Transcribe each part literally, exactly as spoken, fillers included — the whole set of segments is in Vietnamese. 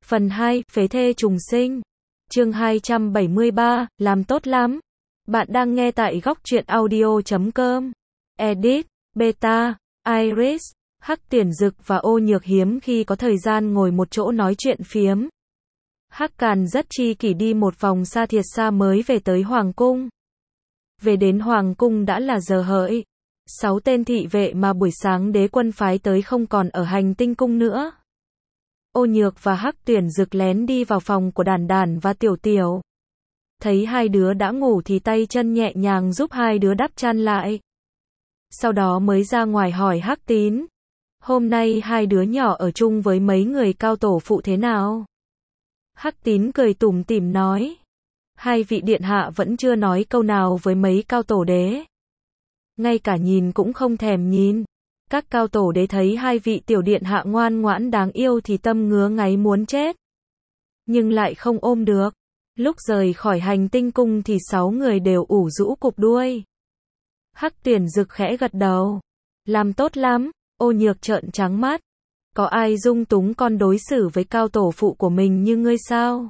Phần hai, phế thê trùng sinh. Chương hai trăm bảy mươi ba, làm tốt lắm. Bạn đang nghe tại góc truyện audio chấm com. Edit, Beta, Iris, Hắc Tiền Dực và Ô Nhược hiếm khi có thời gian ngồi một chỗ nói chuyện phiếm. Hắc Càn rất chi kỷ đi một vòng xa thiệt xa mới về tới Hoàng Cung. Về đến Hoàng Cung đã là giờ hợi. Sáu tên thị vệ mà buổi sáng đế quân phái tới không còn ở hành tinh cung nữa. Ô Nhược và Hắc Tuyển Dực lén đi vào phòng của Đản Đản và Tiểu Tiểu. Thấy hai đứa đã ngủ thì tay chân nhẹ nhàng giúp hai đứa đắp chăn lại. Sau đó mới ra ngoài hỏi Hắc Tín. Hôm nay hai đứa nhỏ ở chung với mấy người cao tổ phụ thế nào? Hắc Tín cười tủm tỉm nói. Hai vị điện hạ vẫn chưa nói câu nào với mấy cao tổ đế. Ngay cả nhìn cũng không thèm nhìn. Các cao tổ đế thấy hai vị tiểu điện hạ ngoan ngoãn đáng yêu thì tâm ngứa ngáy muốn chết. Nhưng lại không ôm được. Lúc rời khỏi hành tinh cung thì sáu người đều ủ rũ cụp đuôi. Hắc Tuyển Dực khẽ gật đầu. Làm tốt lắm. Ô Nhược trợn trắng mắt. Có ai dung túng con đối xử với cao tổ phụ của mình như ngươi sao?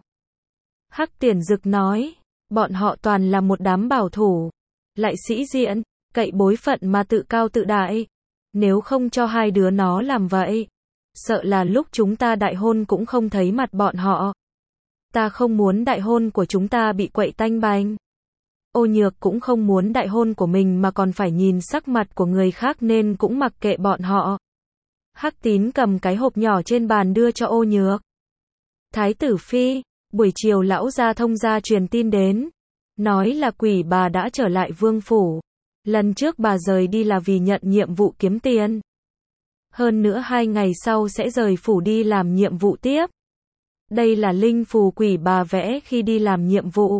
Hắc Tuyển Dực nói. Bọn họ toàn là một đám bảo thủ. Lại sĩ diện, cậy bối phận mà tự cao tự đại. Nếu không cho hai đứa nó làm vậy, sợ là lúc chúng ta đại hôn cũng không thấy mặt bọn họ. Ta không muốn đại hôn của chúng ta bị quậy tanh bành. Ô Nhược cũng không muốn đại hôn của mình mà còn phải nhìn sắc mặt của người khác nên cũng mặc kệ bọn họ. Hắc Tín cầm cái hộp nhỏ trên bàn đưa cho Ô Nhược. Thái tử phi, buổi chiều lão gia thông gia truyền tin đến. Nói là quỷ bà đã trở lại vương phủ. Lần trước bà rời đi là vì nhận nhiệm vụ kiếm tiền. Hơn nữa hai ngày sau sẽ rời phủ đi làm nhiệm vụ tiếp. Đây là linh phù quỷ bà vẽ khi đi làm nhiệm vụ.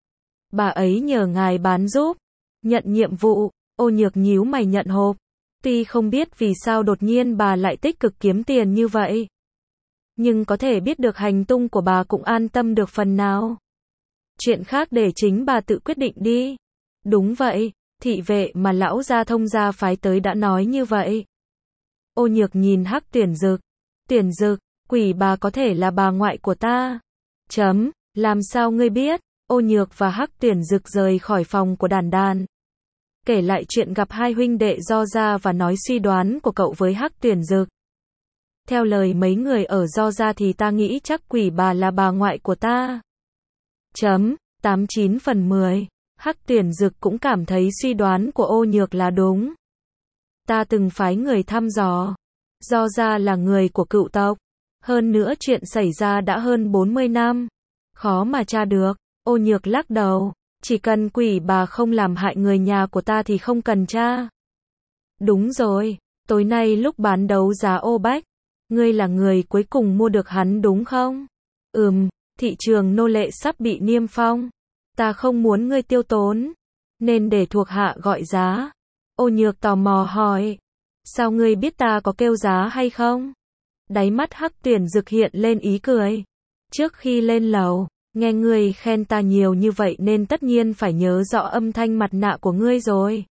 Bà ấy nhờ ngài bán giúp. Nhận nhiệm vụ, Ô Nhược nhíu mày nhận hộp. Tuy không biết vì sao đột nhiên bà lại tích cực kiếm tiền như vậy. Nhưng có thể biết được hành tung của bà cũng an tâm được phần nào. Chuyện khác để chính bà tự quyết định đi. Đúng vậy. Thị vệ mà lão gia thông gia phái tới đã nói như vậy. Ô Nhược nhìn Hắc Tuyển Dực. Tuyển Dực, quỷ bà có thể là bà ngoại của ta. Chấm, làm sao ngươi biết? Ô Nhược và Hắc Tuyển Dực rời khỏi phòng của Đản Đản. Kể lại chuyện gặp hai huynh đệ Do Gia và nói suy đoán của cậu với Hắc Tuyển Dực. Theo lời mấy người ở Do Gia thì ta nghĩ chắc quỷ bà là bà ngoại của ta. Chấm, tám chín phần mười. Hắc Tuyển Dực cũng cảm thấy suy đoán của Ô Nhược là đúng. Ta từng phái người thăm dò. Do Gia là người của cựu tộc. Hơn nữa chuyện xảy ra đã hơn bốn mươi năm. Khó mà tra được. Ô Nhược lắc đầu. Chỉ cần quỷ bà không làm hại người nhà của ta thì không cần tra. Đúng rồi. Tối nay lúc bán đấu giá ô bách. Ngươi là người cuối cùng mua được hắn đúng không? Ừm, thị trường nô lệ sắp bị niêm phong. Ta không muốn ngươi tiêu tốn, nên để thuộc hạ gọi giá. Ô Nhược tò mò hỏi. Sao ngươi biết ta có kêu giá hay không? Đáy mắt Hắc Tuyển Dực hiện lên ý cười. Trước khi lên lầu, nghe ngươi khen ta nhiều như vậy nên tất nhiên phải nhớ rõ âm thanh mặt nạ của ngươi rồi.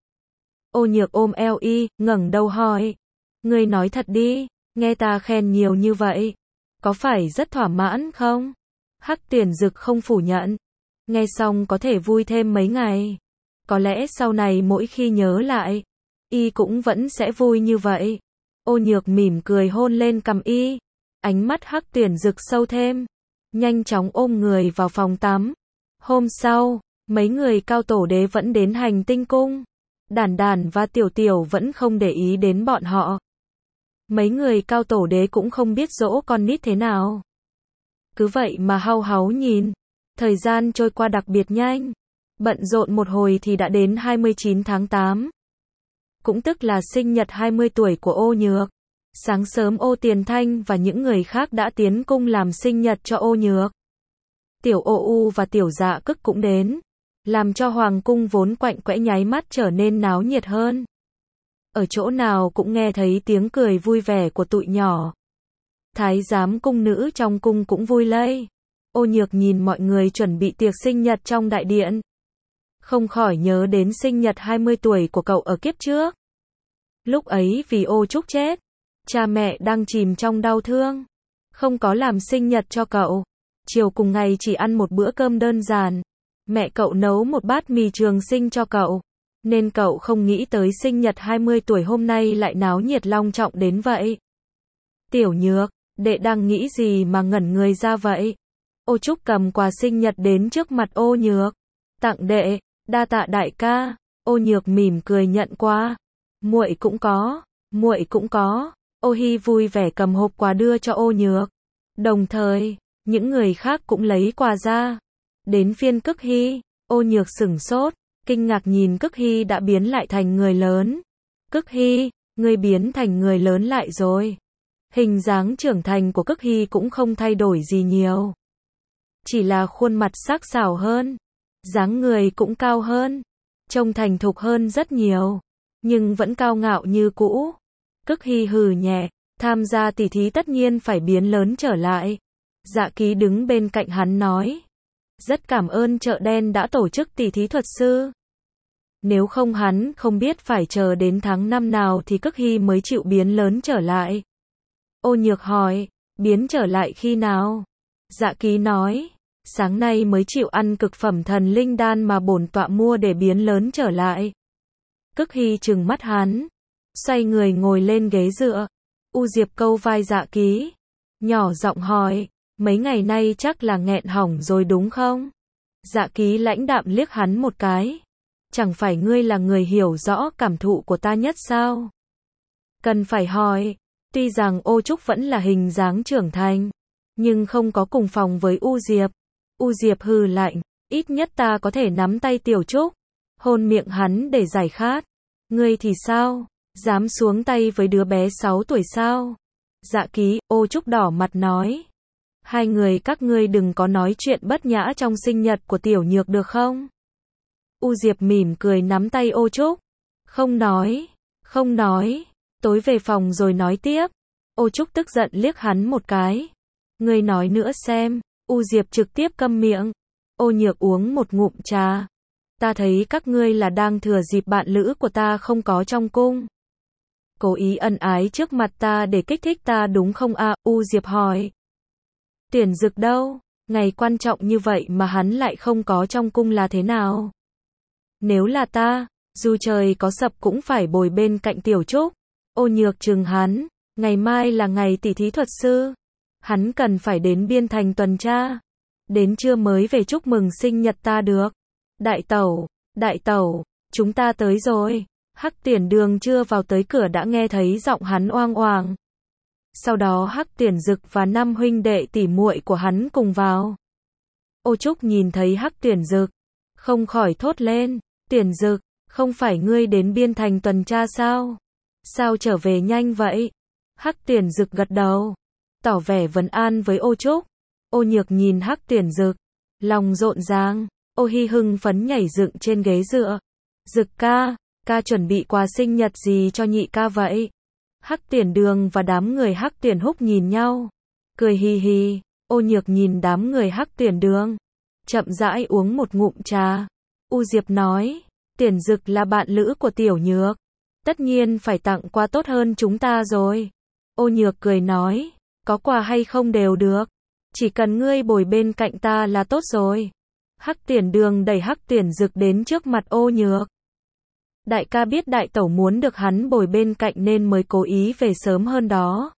Ô Nhược ôm eo y, ngẩng đầu hỏi. Ngươi nói thật đi, nghe ta khen nhiều như vậy. Có phải rất thỏa mãn không? Hắc Tuyển Dực không phủ nhận. Nghe xong có thể vui thêm mấy ngày. Có lẽ sau này mỗi khi nhớ lại, y cũng vẫn sẽ vui như vậy. Ô Nhược mỉm cười hôn lên cằm y. Ánh mắt Hắc Tuyển Dực sâu thêm. Nhanh chóng ôm người vào phòng tắm. Hôm sau, mấy người cao tổ đế vẫn đến hành tinh cung. Đản Đản và Tiểu Tiểu vẫn không để ý đến bọn họ. Mấy người cao tổ đế cũng không biết dỗ con nít thế nào. Cứ vậy mà hau háu nhìn. Thời gian trôi qua đặc biệt nhanh. Bận rộn một hồi thì đã đến hai mươi chín tháng tám. Cũng tức là sinh nhật hai mươi tuổi của Ô Nhược. Sáng sớm Ô Tiền Thanh và những người khác đã tiến cung làm sinh nhật cho Ô Nhược. Tiểu Ô U và Tiểu Dạ Cức cũng đến. Làm cho Hoàng cung vốn quạnh quẽ nháy mắt trở nên náo nhiệt hơn. Ở chỗ nào cũng nghe thấy tiếng cười vui vẻ của tụi nhỏ. Thái giám cung nữ trong cung cũng vui lây. Ô Nhược nhìn mọi người chuẩn bị tiệc sinh nhật trong đại điện. Không khỏi nhớ đến sinh nhật hai mươi tuổi của cậu ở kiếp trước. Lúc ấy vì Ô Trúc chết, cha mẹ đang chìm trong đau thương. không có làm sinh nhật cho cậu. Chiều cùng ngày chỉ ăn một bữa cơm đơn giản. Mẹ cậu nấu một bát mì trường sinh cho cậu. Nên cậu không nghĩ tới sinh nhật hai mươi tuổi hôm nay lại náo nhiệt long trọng đến vậy. Tiểu Nhược, đệ đang nghĩ gì mà ngẩn người ra vậy? Ô Trúc cầm quà sinh nhật đến trước mặt Ô Nhược. Tặng đệ, đa tạ đại ca. Ô Nhược mỉm cười nhận qua. Muội cũng có, muội cũng có. Ô Hi vui vẻ cầm hộp quà đưa cho Ô Nhược. Đồng thời, những người khác cũng lấy quà ra. Đến phiên Cức Hi, Ô Nhược sửng sốt, kinh ngạc nhìn Cức Hi đã biến lại thành người lớn. Cức Hi, ngươi biến thành người lớn lại rồi. Hình dáng trưởng thành của Cức Hi cũng không thay đổi gì nhiều. Chỉ là khuôn mặt sắc sảo hơn, dáng người cũng cao hơn, trông thành thục hơn rất nhiều, nhưng vẫn cao ngạo như cũ. Cức Hi hừ nhẹ, tham gia tỷ thí tất nhiên phải biến lớn trở lại. Dạ Ký đứng bên cạnh hắn nói, rất cảm ơn chợ đen đã tổ chức tỷ thí thuật sư. Nếu không hắn không biết phải chờ đến tháng năm nào thì Cức Hi mới chịu biến lớn trở lại. Ô Nhược hỏi, biến trở lại khi nào? Dạ Ký nói, sáng nay mới chịu ăn cực phẩm thần linh đan mà bổn tọa mua để biến lớn trở lại. Cức Hi trừng mắt hắn, xoay người ngồi lên ghế dựa. U Diệp câu vai Dạ Ký, nhỏ giọng hỏi, mấy ngày nay chắc là nghẹn hỏng rồi đúng không? Dạ Ký lãnh đạm liếc hắn một cái. Chẳng phải ngươi là người hiểu rõ cảm thụ của ta nhất sao? Cần phải hỏi, tuy rằng Ô Trúc vẫn là hình dáng trưởng thành, nhưng không có cùng phòng với U Diệp. U Diệp hừ lạnh, ít nhất ta có thể nắm tay Tiểu Trúc, hôn miệng hắn để giải khát. Ngươi thì sao? Dám xuống tay với đứa bé sáu tuổi sao? Dạ Ký, Ô Trúc đỏ mặt nói. Hai người các ngươi đừng có nói chuyện bất nhã trong sinh nhật của Tiểu Nhược được không? U Diệp mỉm cười nắm tay Ô Trúc. Không nói, không nói, tối về phòng rồi nói tiếp. Ô Trúc tức giận liếc hắn một cái. Ngươi nói nữa xem. U Diệp trực tiếp câm miệng. Ô Nhược uống một ngụm trà. Ta thấy các ngươi là đang thừa dịp bạn lữ của ta không có trong cung, cố ý ân ái trước mặt ta để kích thích ta đúng không a? À? U Diệp hỏi. Tuyển Dực đâu? Ngày quan trọng như vậy mà hắn lại không có trong cung là thế nào? Nếu là ta, dù trời có sập cũng phải bồi bên cạnh Tiểu Trúc. Ô Nhược trừng hắn, ngày mai là ngày tỷ thí thuật sư. Hắn cần phải đến Biên Thành tuần tra. Đến trưa mới về chúc mừng sinh nhật ta được. Đại tẩu, đại tẩu, chúng ta tới rồi. Hắc Tiền Đường chưa vào tới cửa đã nghe thấy giọng hắn oang oàng. Sau đó Hắc Tiền Dực và năm huynh đệ tỷ muội của hắn cùng vào. Ô Trúc nhìn thấy Hắc Tiền Dực, không khỏi thốt lên, Tiền Dực, không phải ngươi đến Biên Thành tuần tra sao? Sao trở về nhanh vậy? Hắc Tiền Dực gật đầu, tỏ vẻ vấn an với Ô Trúc. Ô Nhược nhìn Hắc Tiền Dực, lòng rộn ràng. Ô Hi hưng phấn nhảy dựng trên ghế dựa. Dực ca, ca chuẩn bị quà sinh nhật gì cho nhị ca vậy? Hắc Tiền Đường và đám người Hắc Tiền Húc nhìn nhau, cười hì hì. Ô Nhược nhìn đám người Hắc Tiền Đường, chậm rãi uống một ngụm trà. U Diệp nói, Tiền Dực là bạn lữ của Tiểu Nhược, tất nhiên phải tặng quà tốt hơn chúng ta rồi. Ô Nhược cười nói, có quà hay không đều được, chỉ cần ngươi bồi bên cạnh ta là tốt rồi. Hắc Tiền Đường đẩy Hắc Tiền Dực đến trước mặt Ô Nhược. Đại ca biết đại tẩu muốn được hắn bồi bên cạnh nên mới cố ý về sớm hơn đó.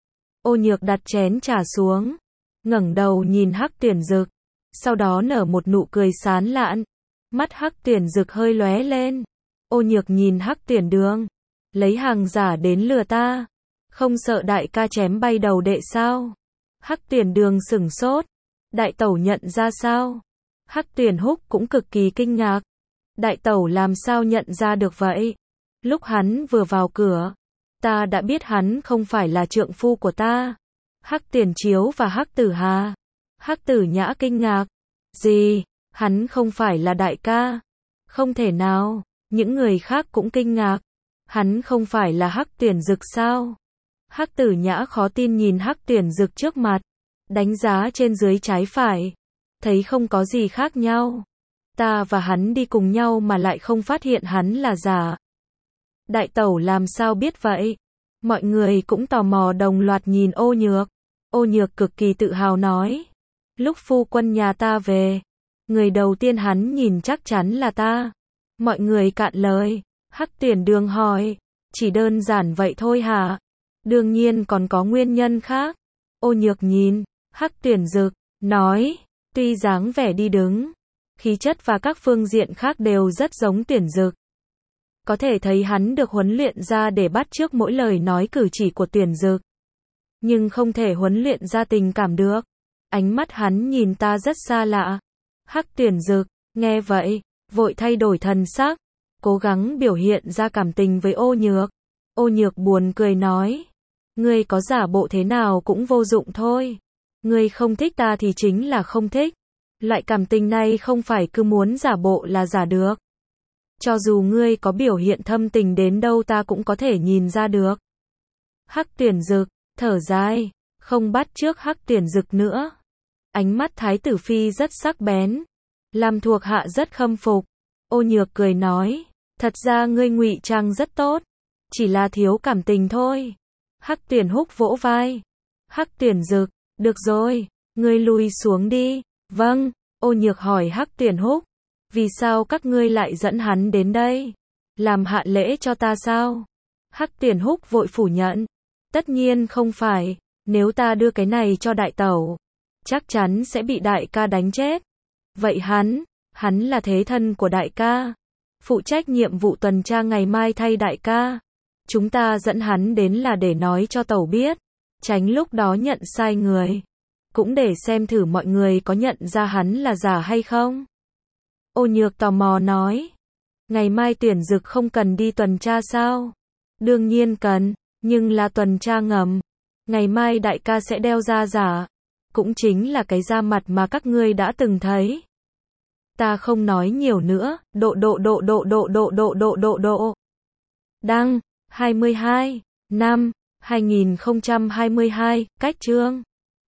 Ô Nhược đặt chén trà xuống, ngẩng đầu nhìn Hắc Tiền Dực, sau đó nở một nụ cười sán lạn. Mắt Hắc Tiền Dực hơi lóe lên. Ô Nhược nhìn Hắc Tiền Đường, lấy hàng giả đến lừa ta, không sợ đại ca chém bay đầu đệ sao? Hắc Tiền Đường sửng sốt, đại tẩu nhận ra sao? Hắc Tiền Húc cũng cực kỳ kinh ngạc. Đại tẩu làm sao nhận ra được vậy? Lúc hắn vừa vào cửa, ta đã biết hắn không phải là trượng phu của ta. Hắc Tiền Chiếu và Hắc Tử Hà. Hắc Tử Nhã kinh ngạc. Gì? Hắn không phải là đại ca? Không thể nào. Những người khác cũng kinh ngạc. Hắn không phải là Hắc Tiền Dực sao? Hắc Tử Nhã khó tin nhìn Hắc Tiền Dực trước mặt, đánh giá trên dưới trái phải, thấy không có gì khác nhau. Ta và hắn đi cùng nhau mà lại không phát hiện hắn là giả. Đại tẩu làm sao biết vậy? Mọi người cũng tò mò đồng loạt nhìn Ô Nhược. Ô Nhược cực kỳ tự hào nói. Lúc phu quân nhà ta về, người đầu tiên hắn nhìn chắc chắn là ta. Mọi người cạn lời. Hắc Tuyển Đường hỏi. Chỉ đơn giản vậy thôi hả? Đương nhiên còn có nguyên nhân khác. Ô Nhược nhìn. Hắc Tuyển Dực. Nói. Tuy dáng vẻ đi đứng, khí chất và các phương diện khác đều rất giống Tuyển Dực. Có thể thấy hắn được huấn luyện ra để bắt chước mỗi lời nói cử chỉ của Tuyển Dực. Nhưng không thể huấn luyện ra tình cảm được. Ánh mắt hắn nhìn ta rất xa lạ. Hắc Tuyển Dực, nghe vậy, vội thay đổi thần sắc, cố gắng biểu hiện ra cảm tình với Ô Nhược. Ô Nhược buồn cười nói. Ngươi có giả bộ thế nào cũng vô dụng thôi. Ngươi không thích ta thì chính là không thích. Loại cảm tình này không phải cứ muốn giả bộ là giả được. Cho dù ngươi có biểu hiện thâm tình đến đâu ta cũng có thể nhìn ra được. Hắc Tuyển Dực, thở dài, không bắt chước Hắc Tuyển Dực nữa. Ánh mắt Thái tử phi rất sắc bén, làm thuộc hạ rất khâm phục. Ô Nhược cười nói, thật ra ngươi ngụy trang rất tốt, chỉ là thiếu cảm tình thôi. Hắc Tuyển Húc vỗ vai. Hắc Tuyển Dực, được rồi, ngươi lui xuống đi. Vâng. Ô Nhược hỏi Hắc Tuyển Húc, vì sao các ngươi lại dẫn hắn đến đây? Làm hạ lễ cho ta sao? Hắc Tuyển Húc vội phủ nhận. Tất nhiên không phải, nếu ta đưa cái này cho đại tẩu, chắc chắn sẽ bị đại ca đánh chết. Vậy hắn, hắn là thế thân của đại ca, phụ trách nhiệm vụ tuần tra ngày mai thay đại ca. Chúng ta dẫn hắn đến là để nói cho tẩu biết, tránh lúc đó nhận sai người. Cũng để xem thử mọi người có nhận ra hắn là giả hay không. Ô Nhược tò mò nói. Ngày mai Tuyển Dực không cần đi tuần tra sao? Đương nhiên cần, nhưng là tuần tra ngầm. Ngày mai đại ca sẽ đeo da giả. Cũng chính là cái da mặt mà các ngươi đã từng thấy. Ta không nói nhiều nữa. Độ độ độ độ độ độ độ độ độ độ. Đăng, hai mươi hai, năm, hai nghìn không trăm hai mươi hai, cách chương.